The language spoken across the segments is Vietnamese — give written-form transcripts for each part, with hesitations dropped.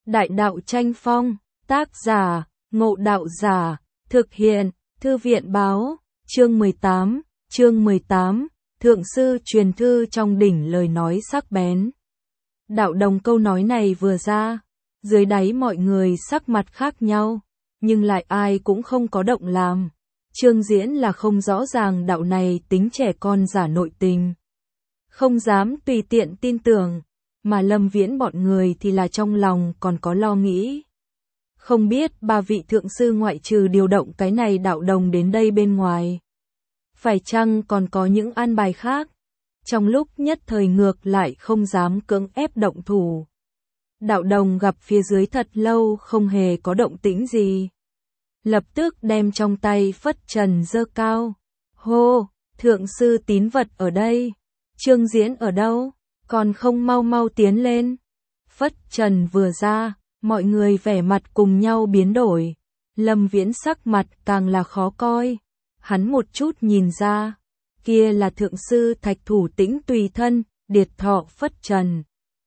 Đại đạo tranh phong, tác giả, Ngộ Đạo Giả, thực hiện, Thư viện báo, chương 18, Thượng sư truyền thư trong đỉnh lời nói sắc bén. Đạo đồng câu nói này vừa ra, dưới đáy mọi người sắc mặt khác nhau, nhưng lại ai cũng không có động làm. Trương Diễn là không rõ ràng đạo này tính trẻ con giả nội tình, không dám tùy tiện tin tưởng, mà Lâm Viễn bọn người thì là trong lòng còn có lo nghĩ. Không biết ba vị thượng sư ngoại trừ điều động cái này đạo đồng đến đây bên ngoài, phải chăng còn có những an bài khác? Trong lúc nhất thời ngược lại không dám cưỡng ép động thủ. Đạo đồng gặp phía dưới thật lâu không hề có động tĩnh gì. Lập tức đem trong tay phất trần giơ cao. Hô, thượng sư tín vật ở đây. Trương Diễn ở đâu? Còn không mau mau tiến lên. Phất trần vừa ra, mọi người vẻ mặt cùng nhau biến đổi. Lâm Viễn sắc mặt càng là khó coi. Hắn một chút nhìn ra, kia là thượng sư Thạch Thủ Tĩnh tùy thân, Điệt Thọ phất trần.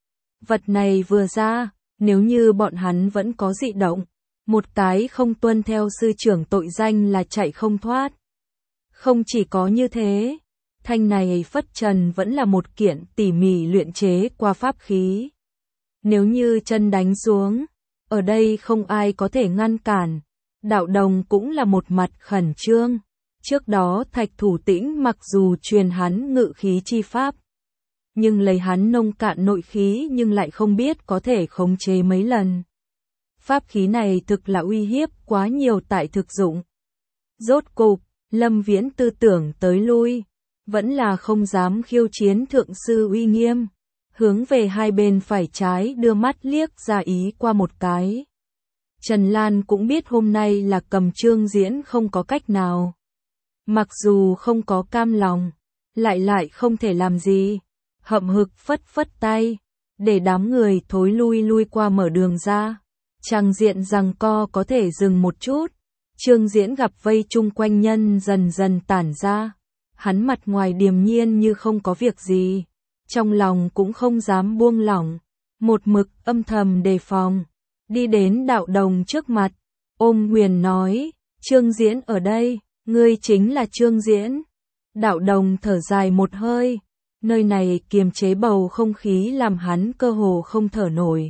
Vật này vừa ra, nếu như bọn hắn vẫn có dị động, một cái không tuân theo sư trưởng tội danh là chạy không thoát. Không chỉ có như thế, thanh này phất trần vẫn là một kiện tỉ mỉ luyện chế qua pháp khí. Nếu như chân đánh xuống, ở đây không ai có thể ngăn cản. Đạo đồng cũng là một mặt khẩn trương. Trước đó Thạch Thủ Tĩnh mặc dù truyền hắn ngự khí chi pháp, nhưng lấy hắn nông cạn nội khí nhưng lại không biết có thể khống chế mấy lần. Pháp khí này thực là uy hiếp quá nhiều tại thực dụng. Rốt cục, Lâm Viễn tư tưởng tới lui, vẫn là không dám khiêu chiến thượng sư uy nghiêm, hướng về hai bên phải trái đưa mắt liếc ra ý qua một cái. Trần Lan cũng biết hôm nay là cầm Trương Diễn không có cách nào. Mặc dù không có cam lòng, lại không thể làm gì, hậm hực phất phất tay, để đám người thối lui qua mở đường ra. Trang diện giằng co có thể dừng một chút. Trương Diễn gặp vây chung quanh nhân dần dần tản ra, hắn mặt ngoài điềm nhiên như không có việc gì, trong lòng cũng không dám buông lỏng, một mực âm thầm đề phòng. Đi đến đạo đồng trước mặt, ôm quyền nói, Trương Diễn ở đây. Ngươi chính là Trương Diễn. Đạo đồng thở dài một hơi, nơi này kiềm chế bầu không khí làm hắn cơ hồ không thở nổi.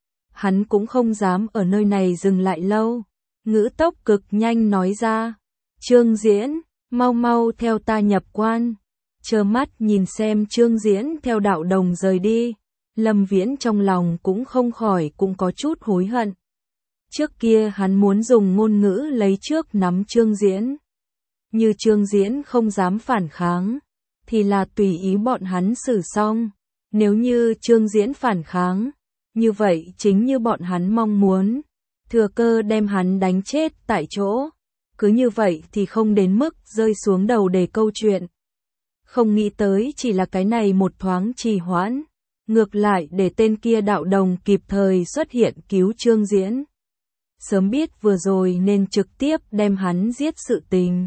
Hắn cũng không dám ở nơi này dừng lại lâu, ngữ tốc cực nhanh nói ra, Trương Diễn, mau mau theo ta nhập quan. Trơ mắt nhìn xem Trương Diễn theo đạo đồng rời đi, Lâm Viễn trong lòng cũng không khỏi cũng có chút hối hận. Trước kia hắn muốn dùng ngôn ngữ lấy trước nắm Trương Diễn. Như Trương Diễn không dám phản kháng, thì là tùy ý bọn hắn xử xong. Nếu như Trương Diễn phản kháng, như vậy chính như bọn hắn mong muốn, thừa cơ đem hắn đánh chết tại chỗ. Cứ như vậy thì không đến mức rơi xuống đầu để câu chuyện. Không nghĩ tới chỉ là cái này một thoáng trì hoãn, ngược lại để tên kia đạo đồng kịp thời xuất hiện cứu Trương Diễn. Sớm biết vừa rồi nên trực tiếp đem hắn giết sự tình.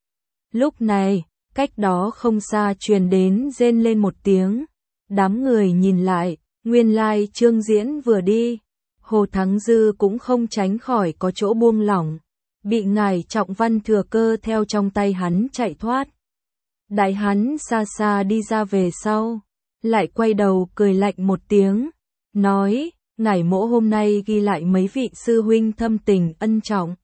Lúc này, cách đó không xa truyền đến rên lên một tiếng. Đám người nhìn lại, nguyên lai Trương Diễn vừa đi. Hồ Thắng Dư cũng không tránh khỏi có chỗ buông lỏng. Bị ngài Trọng Văn thừa cơ theo trong tay hắn chạy thoát. Đại hắn xa xa đi ra về sau. Lại quay đầu cười lạnh một tiếng. Nói, ngài mỗ hôm nay ghi lại mấy vị sư huynh thâm tình ân trọng.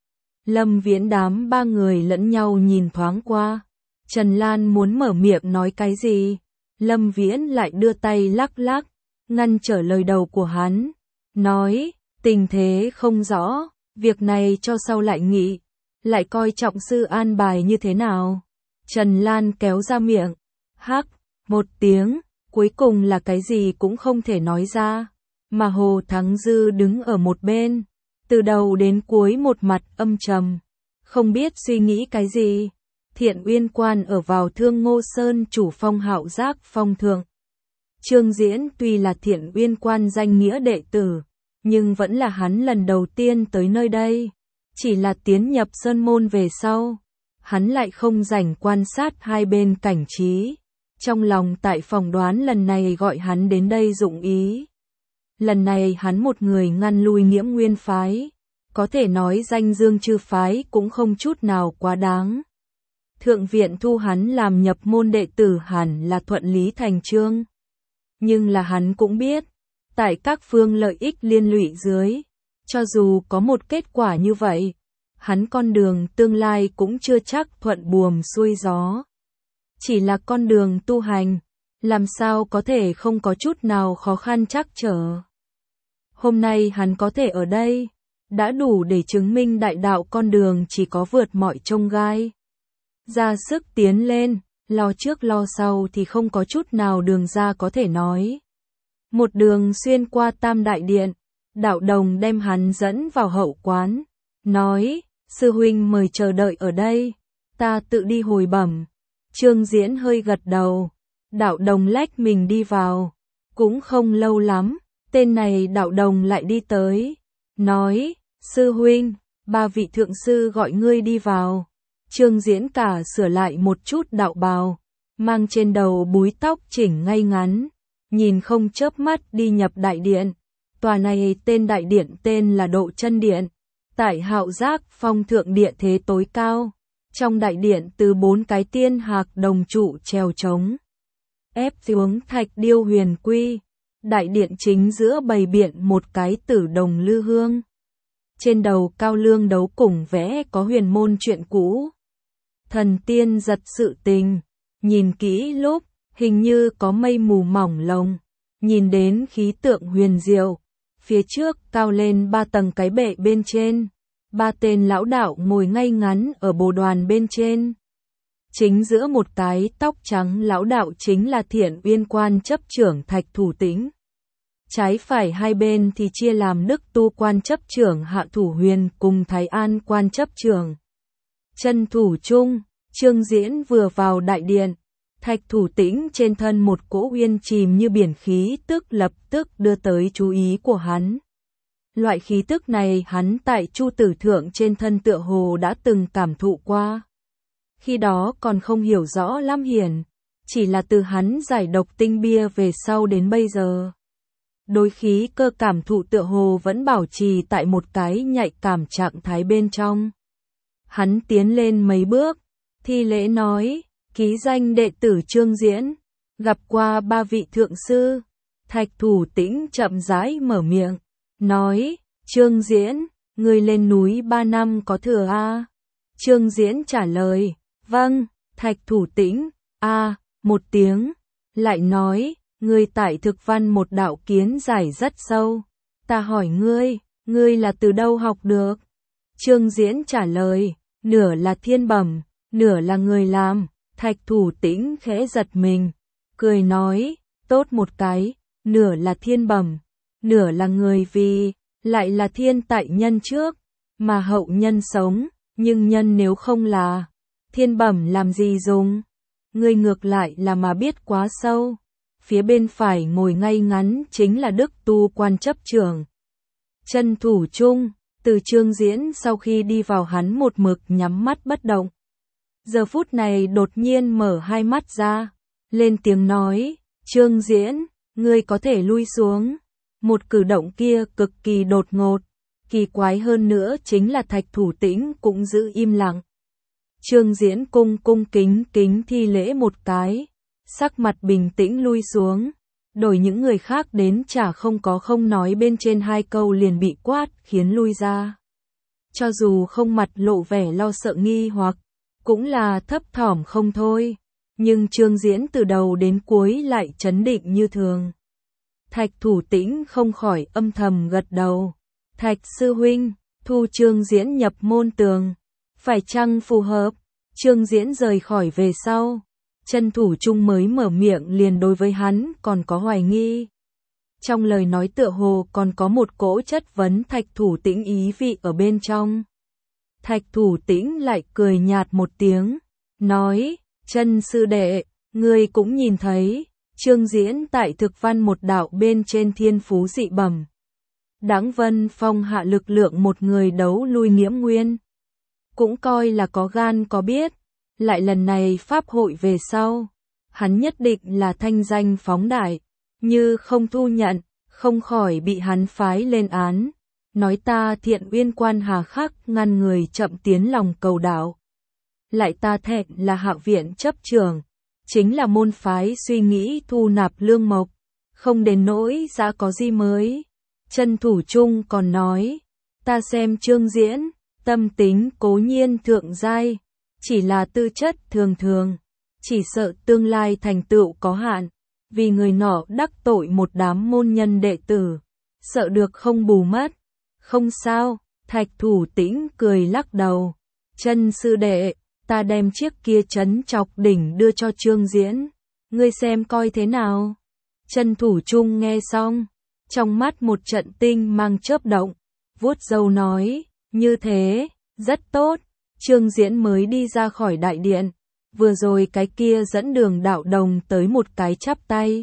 Lâm Viễn đám ba người lẫn nhau nhìn thoáng qua. Trần Lan muốn mở miệng nói cái gì, Lâm Viễn lại đưa tay lắc lắc, ngăn trở lời đầu của hắn. Nói, tình thế không rõ, việc này cho sau lại nghị, lại coi trọng sư an bài như thế nào. Trần Lan kéo ra miệng, hắc, một tiếng, cuối cùng là cái gì cũng không thể nói ra. Mà Hồ Thắng Dư đứng ở một bên, từ đầu đến cuối một mặt âm trầm, không biết suy nghĩ cái gì. Thiện Uyên Quan ở vào Thương Ngô Sơn chủ phong Hạo Giác phong thượng. Trương Diễn tuy là Thiện Uyên Quan danh nghĩa đệ tử, nhưng vẫn là hắn lần đầu tiên tới nơi đây. Chỉ là tiến nhập sơn môn về sau, hắn lại không rảnh quan sát hai bên cảnh trí. Trong lòng tại phỏng đoán lần này gọi hắn đến đây dụng ý Lần này hắn một người ngăn lui Nghiễm Nguyên phái, có thể nói danh Dương Chư phái cũng không chút nào quá đáng. Thượng viện thu hắn làm nhập môn đệ tử hẳn là thuận lý thành chương. Nhưng là hắn cũng biết, tại các phương lợi ích liên lụy dưới, cho dù có một kết quả như vậy, hắn con đường tương lai cũng chưa chắc thuận buồm xuôi gió. Chỉ là con đường tu hành, làm sao có thể không có chút nào khó khăn trắc trở. Hôm nay hắn có thể ở đây, đã đủ để chứng minh đại đạo con đường chỉ có vượt mọi chông gai. Ra sức tiến lên, lo trước lo sau thì không có chút nào đường ra có thể nói. Một đường xuyên qua Tam Đại Điện, đạo đồng đem hắn dẫn vào hậu quán, nói, sư huynh mời chờ đợi ở đây, ta tự đi hồi bẩm. Trương Diễn hơi gật đầu, đạo đồng lách mình đi vào, cũng không lâu lắm, tên này đạo đồng lại đi tới, nói, sư huynh, ba vị thượng sư gọi ngươi đi vào. Trương Diễn cả sửa lại một chút đạo bào, mang trên đầu búi tóc chỉnh ngay ngắn, nhìn không chớp mắt đi nhập đại điện. Tòa này tên đại điện tên là Độ Chân Điện, tại Hạo Giác Phong thượng địa thế tối cao. Trong đại điện từ 4 cái tiên hạc đồng trụ treo trống, ép xuống thạch điêu huyền quy. Đại điện chính giữa bày biện một cái tử đồng lư hương. Trên đầu cao lương đấu cùng vẽ có huyền môn chuyện cũ. Thần tiên giật sự tình, nhìn kỹ lúc, hình như có mây mù mỏng lồng, nhìn đến khí tượng huyền diệu. Phía trước cao lên 3 tầng cái bệ bên trên, 3 tên lão đạo ngồi ngay ngắn ở bồ đoàn bên trên. Chính giữa một cái tóc trắng lão đạo chính là Thiện Uyên quan chấp trưởng Thạch Thủ Tĩnh. Trái phải hai bên thì chia làm Đức Tu quan chấp trưởng Hạ Thủ Huyền cùng Thái An quan chấp trưởng Chân Thủ Trung. Trương Diễn vừa vào đại điện, Thạch Thủ Tĩnh trên thân một cỗ uyên chìm như biển khí tức lập tức đưa tới chú ý của hắn. Loại khí tức này hắn tại Chu Tử Thượng trên thân tựa hồ đã từng cảm thụ qua. Khi đó còn không hiểu rõ lắm hiển, chỉ là từ hắn giải độc tinh bia về sau đến bây giờ. Đối khí cơ cảm thụ tựa hồ vẫn bảo trì tại một cái nhạy cảm trạng thái bên trong. Hắn tiến lên mấy bước, thi lễ nói, ký danh đệ tử Trương Diễn, gặp qua ba vị thượng sư. Thạch Thủ Tĩnh chậm rãi mở miệng, nói, Trương Diễn, ngươi lên núi 3 năm có thừa a? Trương Diễn trả lời, vâng. Thạch Thủ Tĩnh, một tiếng, lại nói, ngươi tại thực văn một đạo kiến giải rất sâu. Ta hỏi ngươi là từ đâu học được? Trương Diễn trả lời, nửa là thiên bẩm, nửa là người làm. Thạch Thủ Tĩnh khẽ giật mình, cười nói, tốt một cái, nửa là thiên bẩm, nửa là người vì, lại là thiên tại nhân trước, mà hậu nhân sống, nhưng nhân nếu không là, thiên bẩm làm gì dùng? Ngươi ngược lại là mà biết quá sâu. Phía bên phải ngồi ngay ngắn chính là Đức Tu quan chấp trưởng Chân Thủ Trung. Từ Trương Diễn sau khi đi vào hắn một mực nhắm mắt bất động. Giờ phút này đột nhiên mở hai mắt ra, lên tiếng nói, Trương Diễn, ngươi có thể lui xuống. Một cử động kia cực kỳ đột ngột, kỳ quái hơn nữa chính là Thạch Thủ Tĩnh cũng giữ im lặng. Trương Diễn cung kính thi lễ một cái, sắc mặt bình tĩnh lui xuống, đổi những người khác đến chả không nói bên trên 2 câu liền bị quát khiến lui ra. Cho dù không mặt lộ vẻ lo sợ nghi hoặc, cũng là thấp thỏm không thôi, nhưng Trương Diễn từ đầu đến cuối lại trấn định như thường. Thạch Thủ Tĩnh không khỏi âm thầm gật đầu. Thạch sư huynh, thu Trương Diễn nhập môn tường, phải chăng phù hợp? Trương Diễn rời khỏi về sau, Chân Thủ Trung mới mở miệng liền đối với hắn còn có hoài nghi. Trong lời nói tựa hồ còn có một cỗ chất vấn Thạch Thủ Tĩnh ý vị ở bên trong. Thạch Thủ Tĩnh lại cười nhạt một tiếng, nói, Chân sư đệ, ngươi cũng nhìn thấy, Trương Diễn tại thực văn một đạo bên trên thiên phú dị bẩm. Đãng Vân Phong hạ lực lượng một người đấu lui Nghiễm Nguyên. Cũng coi là có gan có biết, lại lần này pháp hội về sau, hắn nhất định là thanh danh phóng đại, như không thu nhận, không khỏi bị hắn phái lên án, nói ta Thiện Uyên Quan hà khắc ngăn người chậm tiến lòng cầu đạo. Lại ta Thẹn là Hạ viện chấp trưởng, chính là môn phái suy nghĩ thu nạp lương mộc, không đến nỗi giá có gì mới. Chân Thủ Trung còn nói, ta xem Trương Diễn, tâm tính cố nhiên thượng giai, chỉ là tư chất thường thường, chỉ sợ tương lai thành tựu có hạn, vì người nọ đắc tội một đám môn nhân đệ tử, sợ được không bù mất. Không sao, Thạch Thủ Tĩnh cười lắc đầu, Chân sư đệ, ta đem chiếc kia trấn chọc đỉnh đưa cho Trương Diễn, ngươi xem coi thế nào. Chân Thủ Trung nghe xong, trong mắt một trận tinh mang chớp động, vuốt râu nói, như thế, rất tốt. Trương Diễn mới đi ra khỏi đại điện, vừa rồi cái kia dẫn đường Đạo Đồng tới một cái chắp tay,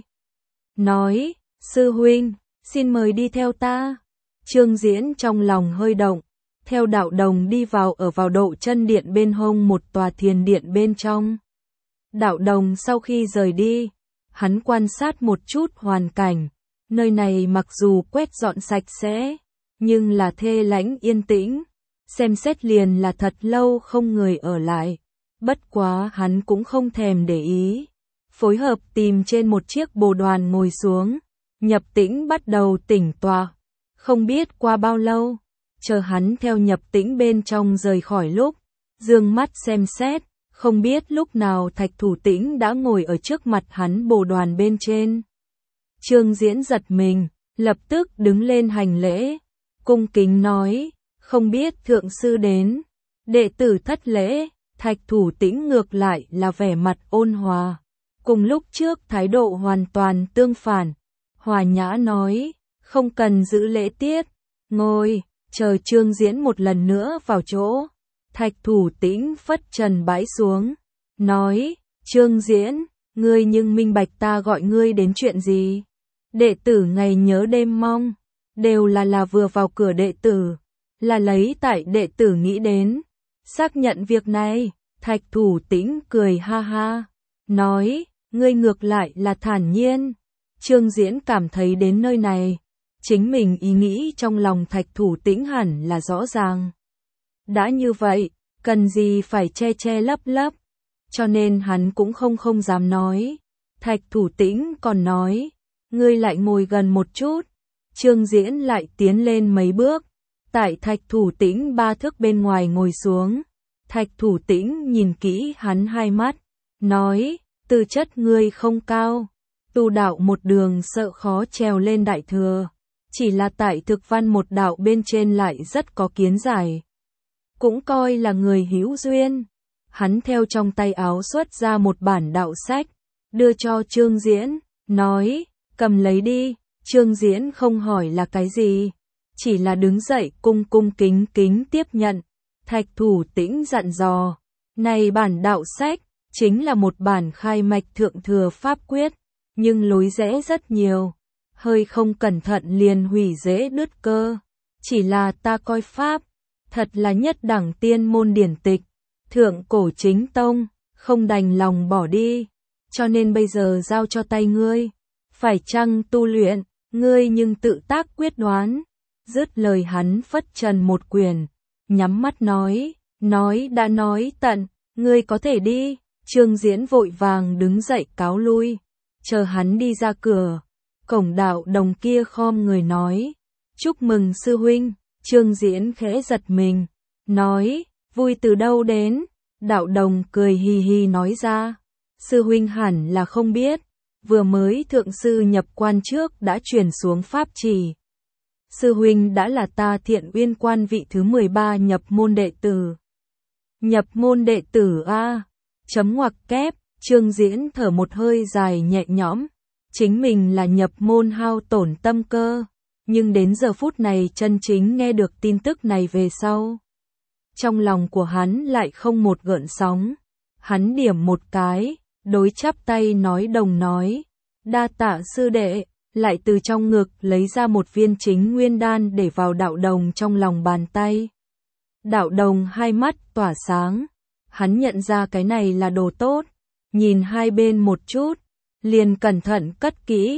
nói, sư huynh, xin mời đi theo ta. Trương Diễn trong lòng hơi động, theo Đạo Đồng đi vào độ chân điện bên hông một tòa thiền điện bên trong. Đạo Đồng sau khi rời đi, hắn quan sát một chút hoàn cảnh, nơi này mặc dù quét dọn sạch sẽ, nhưng là thê lánh yên tĩnh, xem xét liền là thật lâu không người ở lại. Bất quá hắn cũng không thèm để ý, phối hợp tìm trên một chiếc bồ đoàn ngồi xuống, Nhập Tĩnh bắt đầu tĩnh tọa. Không biết qua bao lâu, chờ hắn theo Nhập Tĩnh bên trong rời khỏi lúc, dương mắt xem xét, không biết lúc nào Thạch Thủ Tĩnh đã ngồi ở trước mặt hắn bồ đoàn bên trên. Trương Diễn giật mình, lập tức đứng lên hành lễ, cung kính nói, không biết thượng sư đến, đệ tử thất lễ. Thạch Thủ Tĩnh ngược lại là vẻ mặt ôn hòa, cùng lúc trước thái độ hoàn toàn tương phản, hòa nhã nói, không cần giữ lễ tiết, ngồi, chờ Trương Diễn một lần nữa vào chỗ. Thạch Thủ Tĩnh phất trần bãi xuống, nói, Trương Diễn, ngươi nhưng minh bạch ta gọi ngươi đến chuyện gì? Đệ tử ngày nhớ đêm mong, đều là vừa vào cửa đệ tử, là lấy tại đệ tử nghĩ đến. Xác nhận việc này, Thạch Thủ Tĩnh cười ha ha, nói, ngươi ngược lại là thản nhiên. Trương Diễn cảm thấy đến nơi này, chính mình ý nghĩ trong lòng Thạch Thủ Tĩnh hẳn là rõ ràng. Đã như vậy, cần gì phải che lấp lấp, cho nên hắn cũng không dám nói. Thạch Thủ Tĩnh còn nói, ngươi lại ngồi gần một chút. Trương Diễn lại tiến lên mấy bước, tại Thạch Thủ Tĩnh 3 thước bên ngoài ngồi xuống. Thạch Thủ Tĩnh nhìn kỹ hắn hai mắt, nói, tư chất ngươi không cao, tu đạo một đường sợ khó trèo lên đại thừa, chỉ là tại thực văn một đạo bên trên lại rất có kiến giải, cũng coi là người hữu duyên. Hắn theo trong tay áo xuất ra một bản đạo sách, đưa cho Trương Diễn, nói, cầm lấy đi. Trương Diễn không hỏi là cái gì, chỉ là đứng dậy cung kính tiếp nhận. Thạch Thủ Tĩnh dặn dò, này bản đạo sách, chính là một bản khai mạch thượng thừa pháp quyết, nhưng lối rẽ rất nhiều, hơi không cẩn thận liền hủy dễ đứt cơ. Chỉ là ta coi pháp, thật là nhất đẳng tiên môn điển tịch, thượng cổ chính tông, không đành lòng bỏ đi, cho nên bây giờ giao cho tay ngươi, phải chăng tu luyện, ngươi nhưng tự tác quyết đoán. Dứt lời hắn phất trần một quyền, nhắm mắt nói đã nói tận, ngươi có thể đi. Trương Diễn vội vàng đứng dậy cáo lui, chờ hắn đi ra cửa, cổng Đạo Đồng kia khom người nói, chúc mừng sư huynh. Trương Diễn khẽ giật mình, nói, vui từ đâu đến? Đạo Đồng cười hì hì nói ra, sư huynh hẳn là không biết, vừa mới thượng sư nhập quan trước đã truyền xuống pháp chỉ. Sư huynh đã là ta Thiện Uyên Quan vị thứ 13 nhập môn đệ tử. Nhập môn đệ tử a? Chấm ngoặc kép. Trương Diễn thở một hơi dài nhẹ nhõm, chính mình là nhập môn hao tổn tâm cơ, nhưng đến giờ phút này chân chính nghe được tin tức này về sau, trong lòng của hắn lại không một gợn sóng. Hắn điểm một cái, đối chắp tay nói đồng nói, đa tạ sư đệ, lại từ trong ngực lấy ra một viên chính nguyên đan để vào Đạo Đồng trong lòng bàn tay. Đạo Đồng hai mắt tỏa sáng, hắn nhận ra cái này là đồ tốt, nhìn hai bên một chút, liền cẩn thận cất kỹ,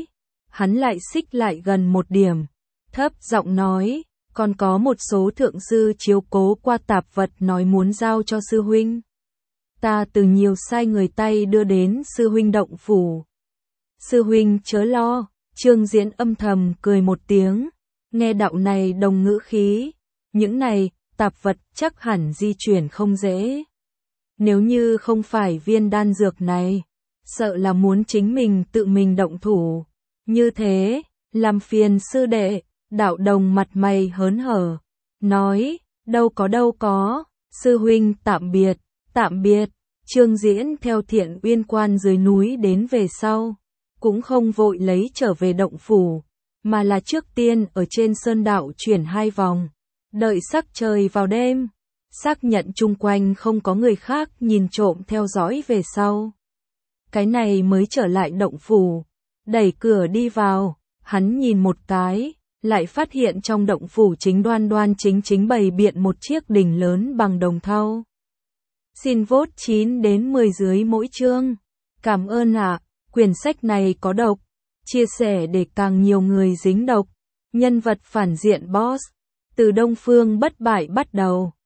hắn lại xích lại gần một điểm, thấp giọng nói, còn có một số thượng sư chiếu cố qua tạp vật nói muốn giao cho sư huynh. Ta từ nhiều sai người tay đưa đến sư huynh động phủ. Sư huynh chớ lo, Trương Diễn âm thầm cười một tiếng, nghe đạo này đồng ngữ khí, những này, tạp vật chắc hẳn di chuyển không dễ. Nếu như không phải viên đan dược này, sợ là muốn chính mình tự mình động thủ. Như thế, làm phiền sư đệ, đạo đồng mặt mày hớn hở, nói, đâu có, sư huynh tạm biệt, tạm biệt. Trương Diễn theo Thiện Uyên Quan dưới núi đến về sau, cũng không vội lấy trở về động phủ, mà là trước tiên ở trên sơn đạo chuyển 2 vòng, đợi sắc trời vào đêm, xác nhận chung quanh không có người khác nhìn trộm theo dõi về sau. Cái này mới trở lại động phủ, đẩy cửa đi vào, hắn nhìn một cái, lại phát hiện trong động phủ đoan đoan chính bày biện một chiếc đỉnh lớn bằng đồng thau. Xin vote 9 đến 10 dưới mỗi chương. Cảm ơn ạ, quyển sách này có độc. Chia sẻ để càng nhiều người dính độc. Nhân vật phản diện boss. Từ Đông Phương bất bại bắt đầu.